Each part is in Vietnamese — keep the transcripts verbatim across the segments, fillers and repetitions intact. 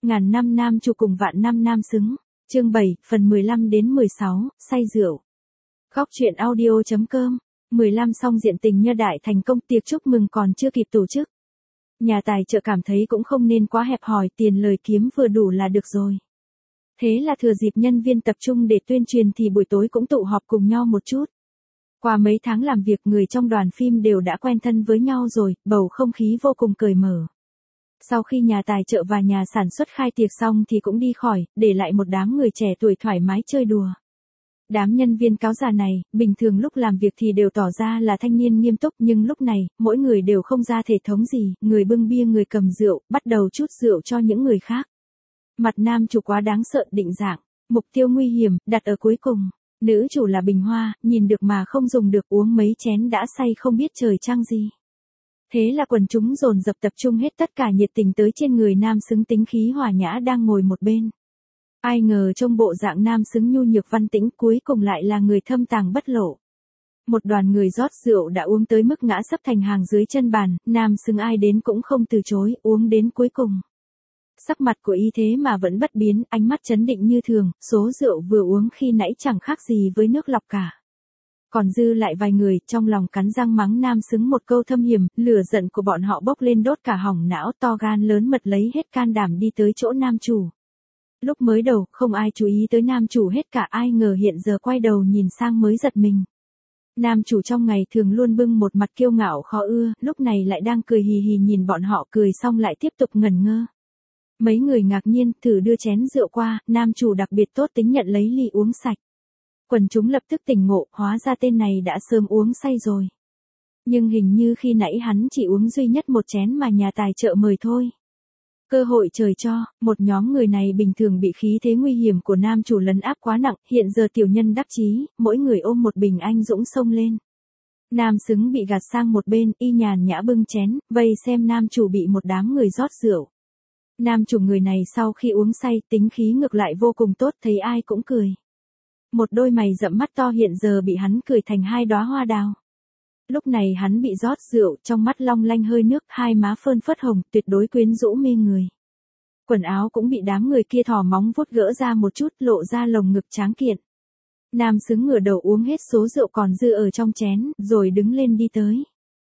Ngàn năm nam chủ cùng vạn năm nam xứng. Chương bảy, phần mười lăm đến mười sáu, say rượu. Góc truyện audio chấm com. mười lăm Song diện tình Nhơ Đại thành công, tiệc chúc mừng còn chưa kịp tổ chức. Nhà tài trợ cảm thấy cũng không nên quá hẹp hòi, tiền lời kiếm vừa đủ là được rồi. Thế là thừa dịp nhân viên tập trung để tuyên truyền thì buổi tối cũng tụ họp cùng nhau một chút. Qua mấy tháng làm việc, người trong đoàn phim đều đã quen thân với nhau rồi, bầu không khí vô cùng cởi mở. Sau khi nhà tài trợ và nhà sản xuất khai tiệc xong thì cũng đi khỏi, để lại một đám người trẻ tuổi thoải mái chơi đùa. Đám nhân viên cáo già này, bình thường lúc làm việc thì đều tỏ ra là thanh niên nghiêm túc, nhưng lúc này, mỗi người đều không ra thể thống gì, người bưng bia người cầm rượu, bắt đầu trút rượu cho những người khác. Mặt nam chủ quá đáng sợ, định dạng, mục tiêu nguy hiểm, đặt ở cuối cùng. Nữ chủ là bình hoa, nhìn được mà không dùng được, uống mấy chén đã say không biết trời trăng gì. Thế là quần chúng dồn dập tập trung hết tất cả nhiệt tình tới trên người nam xứng tính khí hòa nhã đang ngồi một bên. Ai ngờ trong bộ dạng nam xứng nhu nhược văn tĩnh cuối cùng lại là người thâm tàng bất lộ. Một đoàn người rót rượu đã uống tới mức ngã sấp thành hàng dưới chân bàn, nam xứng ai đến cũng không từ chối, uống đến cuối cùng. Sắc mặt của y thế mà vẫn bất biến, ánh mắt trấn định như thường, số rượu vừa uống khi nãy chẳng khác gì với nước lọc cả. Còn dư lại vài người, trong lòng cắn răng mắng nam xứng một câu thâm hiểm, lửa giận của bọn họ bốc lên đốt cả hỏng não, to gan lớn mật lấy hết can đảm đi tới chỗ nam chủ. Lúc mới đầu, không ai chú ý tới nam chủ hết cả, ai ngờ hiện giờ quay đầu nhìn sang mới giật mình. Nam chủ trong ngày thường luôn bưng một mặt kiêu ngạo khó ưa, lúc này lại đang cười hì hì nhìn bọn họ, cười xong lại tiếp tục ngẩn ngơ. Mấy người ngạc nhiên, thử đưa chén rượu qua, nam chủ đặc biệt tốt tính nhận lấy ly uống sạch. Quần chúng lập tức tỉnh ngộ, hóa ra tên này đã sớm uống say rồi. Nhưng hình như khi nãy hắn chỉ uống duy nhất một chén mà nhà tài trợ mời thôi. Cơ hội trời cho, một nhóm người này bình thường bị khí thế nguy hiểm của nam chủ lấn áp quá nặng, hiện giờ tiểu nhân đắc chí, mỗi người ôm một bình anh dũng xông lên. Nam xứng bị gạt sang một bên, y nhàn nhã bưng chén, vây xem nam chủ bị một đám người rót rượu. Nam chủ người này sau khi uống say, tính khí ngược lại vô cùng tốt, thấy ai cũng cười. Một đôi mày rậm mắt to hiện giờ bị hắn cười thành hai đóa hoa đào. Lúc này hắn bị rót rượu, trong mắt long lanh hơi nước, hai má phơn phớt hồng, tuyệt đối quyến rũ mê người. Quần áo cũng bị đám người kia thò móng vuốt gỡ ra một chút, lộ ra lồng ngực tráng kiện. Nam xứng ngửa đầu uống hết số rượu còn dư ở trong chén, rồi đứng lên đi tới.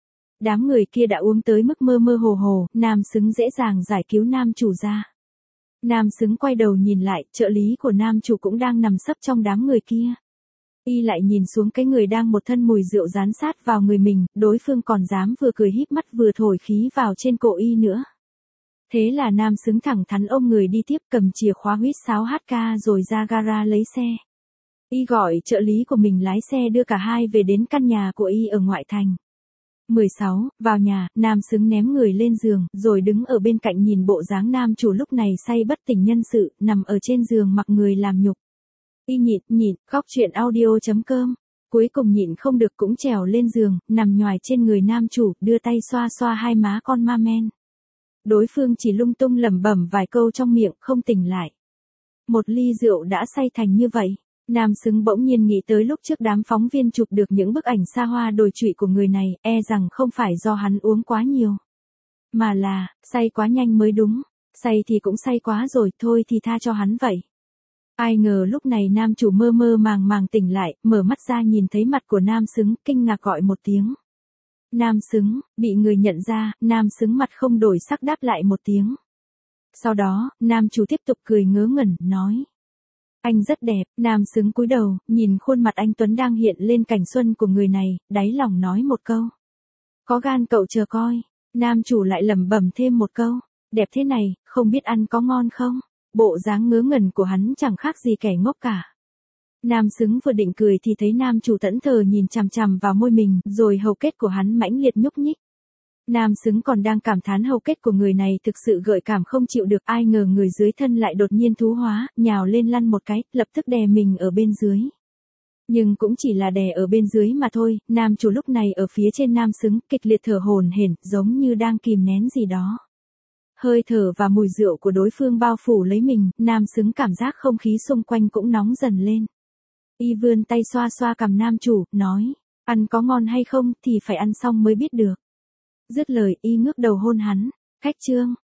Đám người kia đã uống tới mức mơ mơ hồ hồ, nam xứng dễ dàng giải cứu nam chủ ra. Nam xứng quay đầu nhìn lại, trợ lý của nam chủ cũng đang nằm sấp trong đám người kia. Y lại nhìn xuống cái người đang một thân mùi rượu dán sát vào người mình, đối phương còn dám vừa cười híp mắt vừa thổi khí vào trên cổ y nữa. Thế là nam xứng thẳng thắn ôm người đi tiếp, cầm chìa khóa huýt sáo hát ca rồi ra gara lấy xe. Y gọi trợ lý của mình lái xe đưa cả hai về đến căn nhà của y ở ngoại thành. mười sáu, vào nhà, nam xứng ném người lên giường, rồi đứng ở bên cạnh nhìn bộ dáng nam chủ lúc này say bất tỉnh nhân sự, nằm ở trên giường mặc người làm nhục. Y nhịn, nhịn, góc truyện audio chấm com. Cuối cùng nhịn không được cũng trèo lên giường, nằm nhoài trên người nam chủ, đưa tay xoa xoa hai má con ma men. Đối phương chỉ lung tung lẩm bẩm vài câu trong miệng, không tỉnh lại. Một ly rượu đã say thành như vậy. Nam xứng bỗng nhiên nghĩ tới lúc trước đám phóng viên chụp được những bức ảnh xa hoa đồi trụy của người này, e rằng không phải do hắn uống quá nhiều. Mà là, say quá nhanh mới đúng. Say thì cũng say quá rồi, thôi thì tha cho hắn vậy. Ai ngờ lúc này nam chủ mơ mơ màng màng tỉnh lại, mở mắt ra nhìn thấy mặt của nam xứng, kinh ngạc gọi một tiếng. Nam xứng, bị người nhận ra, nam xứng mặt không đổi sắc đáp lại một tiếng. Sau đó, nam chủ tiếp tục cười ngớ ngẩn, nói. Anh rất đẹp, nam xứng cúi đầu, nhìn khuôn mặt anh Tuấn đang hiện lên cảnh xuân của người này, đáy lòng nói một câu. Có gan cậu chờ coi, nam chủ lại lẩm bẩm thêm một câu. Đẹp thế này, không biết ăn có ngon không? Bộ dáng ngớ ngẩn của hắn chẳng khác gì kẻ ngốc cả. Nam xứng vừa định cười thì thấy nam chủ thẫn thờ nhìn chằm chằm vào môi mình, rồi hầu kết của hắn mãnh liệt nhúc nhích. Nam xứng còn đang cảm thán hầu kết của người này thực sự gợi cảm không chịu được, ai ngờ người dưới thân lại đột nhiên thú hóa, nhào lên lăn một cái, lập tức đè mình ở bên dưới. Nhưng cũng chỉ là đè ở bên dưới mà thôi, nam chủ lúc này ở phía trên nam xứng, kịch liệt thở hổn hển, giống như đang kìm nén gì đó. Hơi thở và mùi rượu của đối phương bao phủ lấy mình, nam xứng cảm giác không khí xung quanh cũng nóng dần lên. Y vươn tay xoa xoa cằm nam chủ, nói, ăn có ngon hay không thì phải ăn xong mới biết được. Dứt lời y ngước đầu hôn hắn, khách trương,